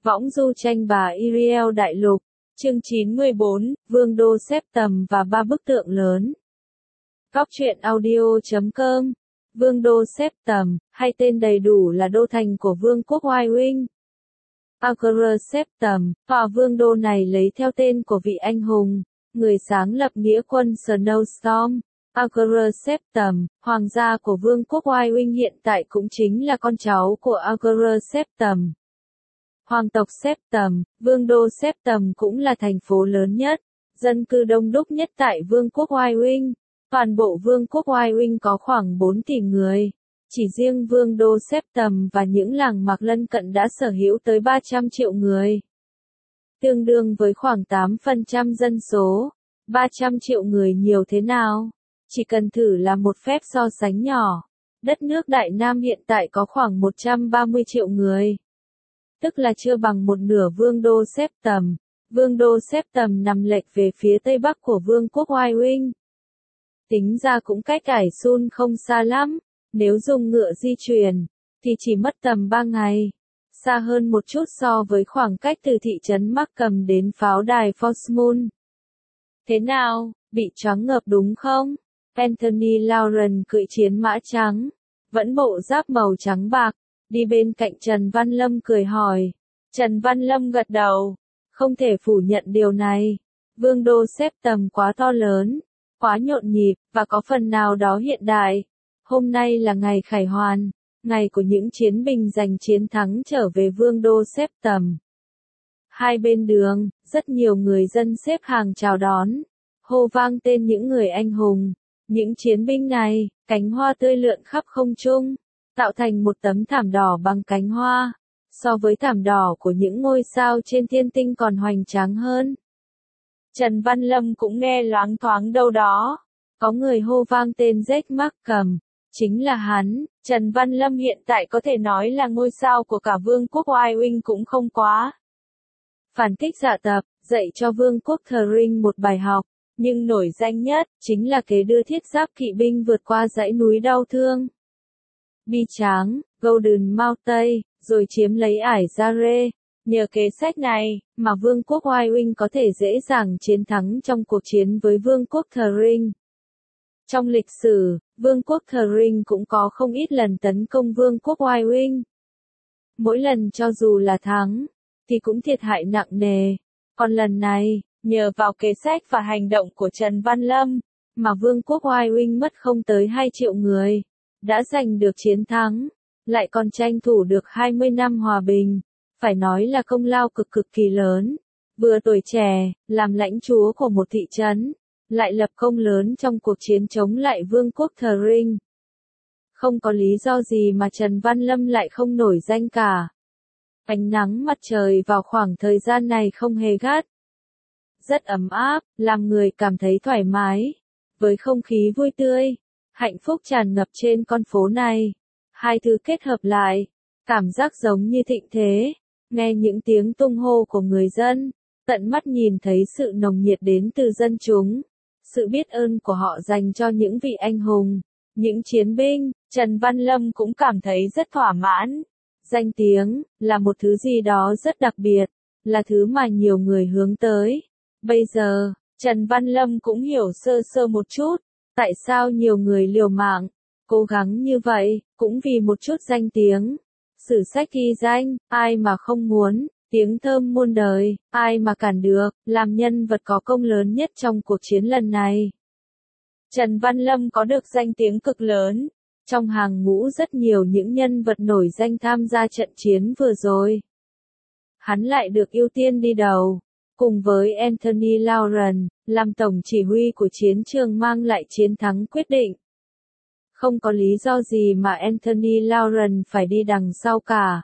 Võng du tranh bà Iriel Đại Lục, chương 94, Vương đô xếp tầm và ba bức tượng lớn. Góc truyện audio.com. Vương đô xếp tầm, hay tên đầy đủ là đô thành của Vương quốc Wyoming. Anchorage xếp tầm, tòa vương đô này lấy theo tên của vị anh hùng, người sáng lập nghĩa quân Snowstorm. Anchorage xếp tầm, hoàng gia của Vương quốc Wyoming hiện tại cũng chính là con cháu của Anchorage xếp tầm. Hoàng tộc xếp tầm, vương đô xếp tầm cũng là thành phố lớn nhất, dân cư đông đúc nhất tại Vương quốc Wyoming. Toàn bộ Vương quốc Wyoming có khoảng 4 tỷ người. Chỉ riêng vương đô xếp tầm và những làng mạc lân cận đã sở hữu tới 300 triệu người. Tương đương với khoảng 8% dân số. 300 triệu người nhiều thế nào? Chỉ cần thử làm một phép so sánh nhỏ. Đất nước Đại Nam hiện tại có khoảng 130 triệu người. Tức là chưa bằng một nửa vương đô xếp tầm. Vương đô xếp tầm nằm lệch về phía tây bắc của Vương quốc Wyoming. Tính ra cũng cách Ải Sun không xa lắm, nếu dùng ngựa di chuyển, thì chỉ mất tầm 3 ngày. Xa hơn một chút so với khoảng cách từ thị trấn Markham đến pháo đài Fort Moon. Thế nào, bị choáng ngợp đúng không? Anthony Lawrence cưỡi chiến mã trắng, vẫn bộ giáp màu trắng bạc, đi bên cạnh Trần Văn Lâm cười hỏi. Trần Văn Lâm gật đầu, không thể phủ nhận điều này. Vương đô xếp tầm quá to lớn, quá nhộn nhịp, và có phần nào đó hiện đại. Hôm nay là ngày khải hoàn, ngày của những chiến binh giành chiến thắng trở về vương đô xếp tầm. Hai bên đường, rất nhiều người dân xếp hàng chào đón, hô vang tên những người anh hùng. Những chiến binh này, cánh hoa tươi lượn khắp không trung, tạo thành một tấm thảm đỏ bằng cánh hoa. So với thảm đỏ của những ngôi sao trên thiên tinh còn hoành tráng hơn. Trần Văn Lâm cũng nghe loáng thoáng đâu đó. Có người hô vang tên Jack Markham. Chính là hắn. Trần Văn Lâm hiện tại có thể nói là ngôi sao của cả Vương quốc Wyoming cũng không quá. Phản kích dạ tập, dạy cho Vương quốc Thering một bài học. Nhưng nổi danh nhất, chính là kế đưa thiết giáp kỵ binh vượt qua dãy núi đau thương. Bi Tráng, Golden Mountain, rồi chiếm lấy ải Jare. Nhờ kế sách này, mà Vương quốc Wyoming có thể dễ dàng chiến thắng trong cuộc chiến với Vương quốc Thering. Trong lịch sử, Vương quốc Thering cũng có không ít lần tấn công Vương quốc Wyoming. Mỗi lần cho dù là thắng, thì cũng thiệt hại nặng nề. Còn lần này, nhờ vào kế sách và hành động của Trần Văn Lâm, mà Vương quốc Wyoming mất không tới 2 triệu người, đã giành được chiến thắng, lại còn tranh thủ được 20 năm hòa bình. Phải nói là công lao cực kỳ lớn. Vừa tuổi trẻ, làm lãnh chúa của một thị trấn, lại lập công lớn trong cuộc chiến chống lại Vương quốc Thering. Không có lý do gì mà Trần Văn Lâm lại không nổi danh cả. Ánh nắng mặt trời vào khoảng thời gian này không hề gắt. Rất ấm áp, làm người cảm thấy thoải mái. Với không khí vui tươi, hạnh phúc tràn ngập trên con phố này. Hai thứ kết hợp lại, cảm giác giống như thịnh thế. Nghe những tiếng tung hô của người dân, tận mắt nhìn thấy sự nồng nhiệt đến từ dân chúng, sự biết ơn của họ dành cho những vị anh hùng, những chiến binh, Trần Văn Lâm cũng cảm thấy rất thỏa mãn. Danh tiếng, là một thứ gì đó rất đặc biệt, là thứ mà nhiều người hướng tới. Bây giờ, Trần Văn Lâm cũng hiểu sơ sơ một chút, tại sao nhiều người liều mạng, cố gắng như vậy, cũng vì một chút danh tiếng. Sử sách ghi danh, ai mà không muốn, tiếng thơm muôn đời, ai mà cản được, làm nhân vật có công lớn nhất trong cuộc chiến lần này. Trần Văn Lâm có được danh tiếng cực lớn, trong hàng ngũ rất nhiều những nhân vật nổi danh tham gia trận chiến vừa rồi. Hắn lại được ưu tiên đi đầu, cùng với Anthony Lawrence, làm tổng chỉ huy của chiến trường mang lại chiến thắng quyết định. Không có lý do gì mà Anthony Lawrence phải đi đằng sau cả.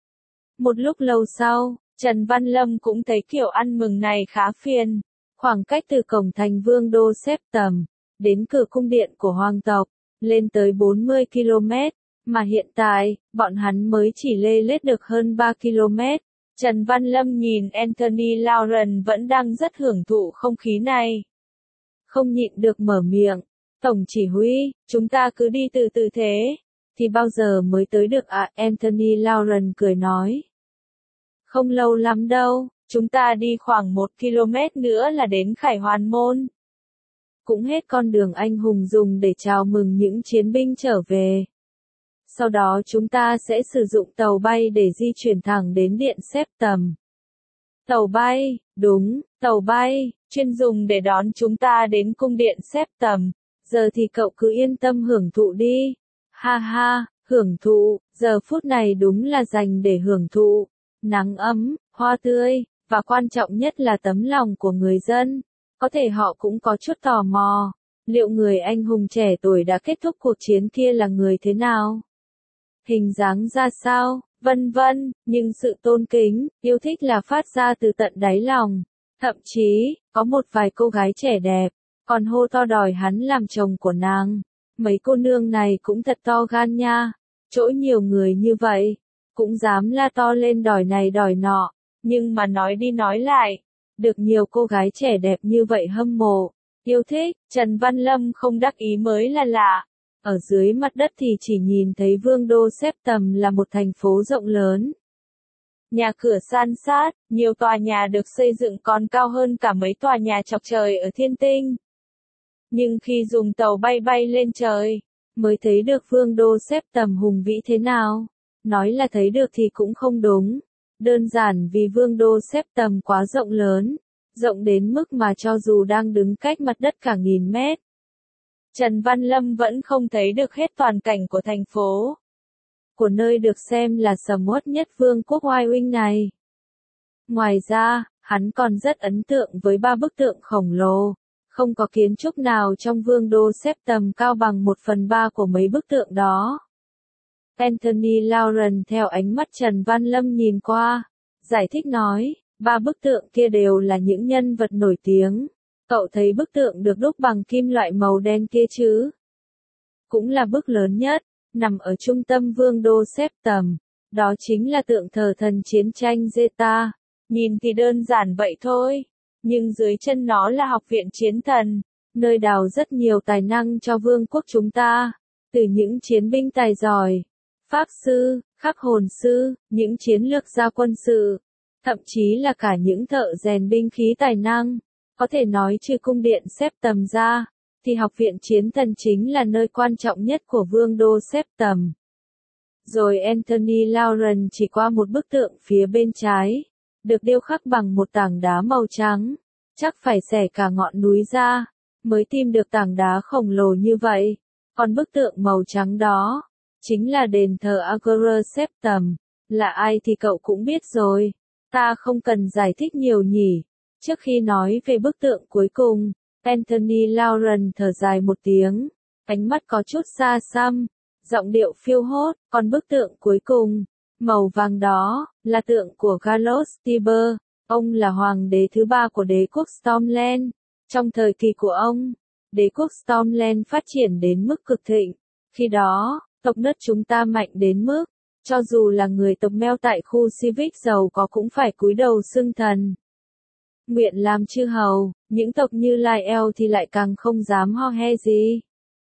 Một lúc lâu sau, Trần Văn Lâm cũng thấy kiểu ăn mừng này khá phiền. Khoảng cách từ cổng thành vương đô xếp tầm, đến cửa cung điện của hoàng tộc, lên tới 40 km, mà hiện tại, bọn hắn mới chỉ lê lết được hơn 3 km. Trần Văn Lâm nhìn Anthony Lawrence vẫn đang rất hưởng thụ không khí này. Không nhịn được mở miệng. Tổng chỉ huy, chúng ta cứ đi từ từ thế, thì bao giờ mới tới được ạ? Anthony Lawrence cười nói. Không lâu lắm đâu, chúng ta đi khoảng 1 km nữa là đến Khải Hoàn Môn. Cũng hết con đường anh hùng dùng để chào mừng những chiến binh trở về. Sau đó chúng ta sẽ sử dụng tàu bay để di chuyển thẳng đến điện xếp tầm. Tàu bay, đúng, tàu bay, chuyên dùng để đón chúng ta đến cung điện xếp tầm. Giờ thì cậu cứ yên tâm hưởng thụ đi. Ha ha, hưởng thụ, giờ phút này đúng là dành để hưởng thụ. Nắng ấm, hoa tươi, và quan trọng nhất là tấm lòng của người dân. Có thể họ cũng có chút tò mò. Liệu người anh hùng trẻ tuổi đã kết thúc cuộc chiến kia là người thế nào? Hình dáng ra sao? Vân vân, nhưng sự tôn kính, yêu thích là phát ra từ tận đáy lòng. Thậm chí, có một vài cô gái trẻ đẹp, còn hô to đòi hắn làm chồng của nàng. Mấy cô nương này cũng thật to gan nha. Chỗ nhiều người như vậy, cũng dám la to lên đòi này đòi nọ. Nhưng mà nói đi nói lại, được nhiều cô gái trẻ đẹp như vậy hâm mộ, yêu thích, Trần Văn Lâm không đắc ý mới là lạ. Ở dưới mặt đất thì chỉ nhìn thấy Vương đô xếp tầm là một thành phố rộng lớn. Nhà cửa san sát, nhiều tòa nhà được xây dựng còn cao hơn cả mấy tòa nhà chọc trời ở thiên tinh. Nhưng khi dùng tàu bay bay lên trời, mới thấy được Vương đô xếp tầm hùng vĩ thế nào. Nói là thấy được thì cũng không đúng. Đơn giản vì Vương đô xếp tầm quá rộng lớn. Rộng đến mức mà cho dù đang đứng cách mặt đất cả 1000 mét. Trần Văn Lâm vẫn không thấy được hết toàn cảnh của thành phố. Của nơi được xem là sầm uất nhất vương quốc oai oanh này. Ngoài ra, hắn còn rất ấn tượng với 3 bức tượng khổng lồ. Không có kiến trúc nào trong Vương đô xếp tầm cao bằng 1/3 của mấy bức tượng đó. Anthony Lauren theo ánh mắt Trần Văn Lâm nhìn qua, giải thích nói, 3 bức tượng kia đều là những nhân vật nổi tiếng. Cậu thấy bức tượng được đúc bằng kim loại màu đen kia chứ? Cũng là bức lớn nhất, nằm ở trung tâm Vương đô xếp tầm. Đó chính là tượng thờ thần chiến tranh Zeta. Nhìn thì đơn giản vậy thôi, nhưng dưới chân nó là học viện chiến thần, nơi đào rất nhiều tài năng cho vương quốc chúng ta. Từ những chiến binh tài giỏi, pháp sư, khắc hồn sư, những chiến lược gia quân sự, thậm chí là cả những thợ rèn binh khí tài năng. Có thể nói trừ cung điện xếp tầm ra, thì học viện chiến thần chính là nơi quan trọng nhất của Vương đô xếp tầm. Rồi Anthony Lauren chỉ qua một bức tượng phía bên trái, được điêu khắc bằng một tảng đá màu trắng, chắc phải xẻ cả ngọn núi ra, mới tìm được tảng đá khổng lồ như vậy. Còn bức tượng màu trắng đó, chính là đền thờ Agora xếp tầm, là ai thì cậu cũng biết rồi, ta không cần giải thích nhiều nhỉ. Trước khi nói về bức tượng cuối cùng, Anthony Lauren thở dài một tiếng, ánh mắt có chút xa xăm, giọng điệu phiêu hốt, còn bức tượng cuối cùng, màu vàng đó, là tượng của Carlos Tiber, ông là hoàng đế thứ 3 của đế quốc Stormland. Trong thời kỳ của ông, đế quốc Stormland phát triển đến mức cực thịnh. Khi đó, tộc đất chúng ta mạnh đến mức, cho dù là người tộc Meo tại khu Civic giàu có cũng phải cúi đầu xưng thần. Nguyện làm chư hầu, những tộc như Lai El thì lại càng không dám ho he gì.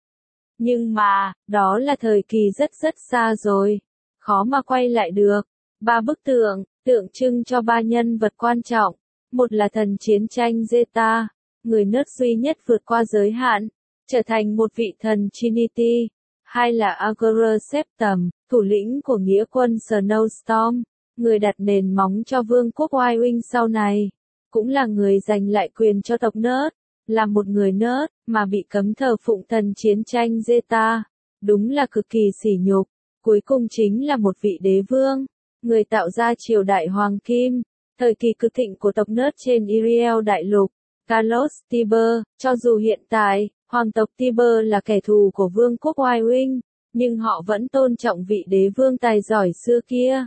Nhưng mà, đó là thời kỳ rất xa rồi, khó mà quay lại được. 3 bức tượng, tượng trưng cho 3 nhân vật quan trọng. Một là thần chiến tranh Zeta, người nớt duy nhất vượt qua giới hạn, trở thành một vị thần Trinity. Hai là Agora Septum, thủ lĩnh của nghĩa quân Snowstorm, người đặt nền móng cho vương quốc oai oanh sau này. Cũng là người giành lại quyền cho tộc nớt, là một người nớt, mà bị cấm thờ phụng thần chiến tranh Zeta. Đúng là cực kỳ sỉ nhục. Cuối cùng chính là một vị đế vương, người tạo ra triều đại Hoàng Kim, thời kỳ cực thịnh của tộc nớt trên Iriel đại lục, Carlos Tiber. Cho dù hiện tại, hoàng tộc Tiber là kẻ thù của vương quốc oai oanh, nhưng họ vẫn tôn trọng vị đế vương tài giỏi xưa kia.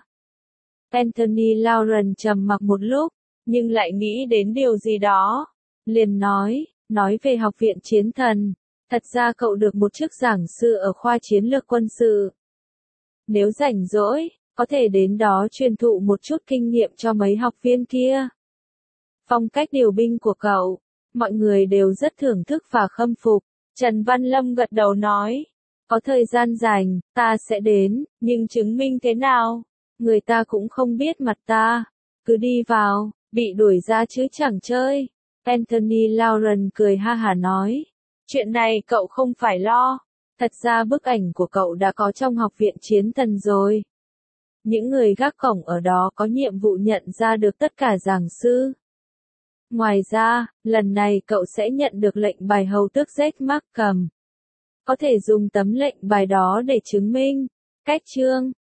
Anthony Lauren trầm mặc một lúc, nhưng lại nghĩ đến điều gì đó. Liền nói về học viện chiến thần. Thật ra cậu được một chức giảng sư ở khoa chiến lược quân sự. Nếu rảnh rỗi, có thể đến đó truyền thụ một chút kinh nghiệm cho mấy học viên kia. Phong cách điều binh của cậu, mọi người đều rất thưởng thức và khâm phục. Trần Văn Lâm gật đầu nói, có thời gian rảnh, ta sẽ đến, nhưng chứng minh thế nào? Người ta cũng không biết mặt ta. Cứ đi vào, bị đuổi ra chứ chẳng chơi. Anthony Lauren cười ha hả nói. Chuyện này cậu không phải lo. Thật ra bức ảnh của cậu đã có trong học viện chiến thần rồi. Những người gác cổng ở đó có nhiệm vụ nhận ra được tất cả giảng sư. Ngoài ra, lần này cậu sẽ nhận được lệnh bài hầu tước Z Markham. Có thể dùng tấm lệnh bài đó để chứng minh. Cách chương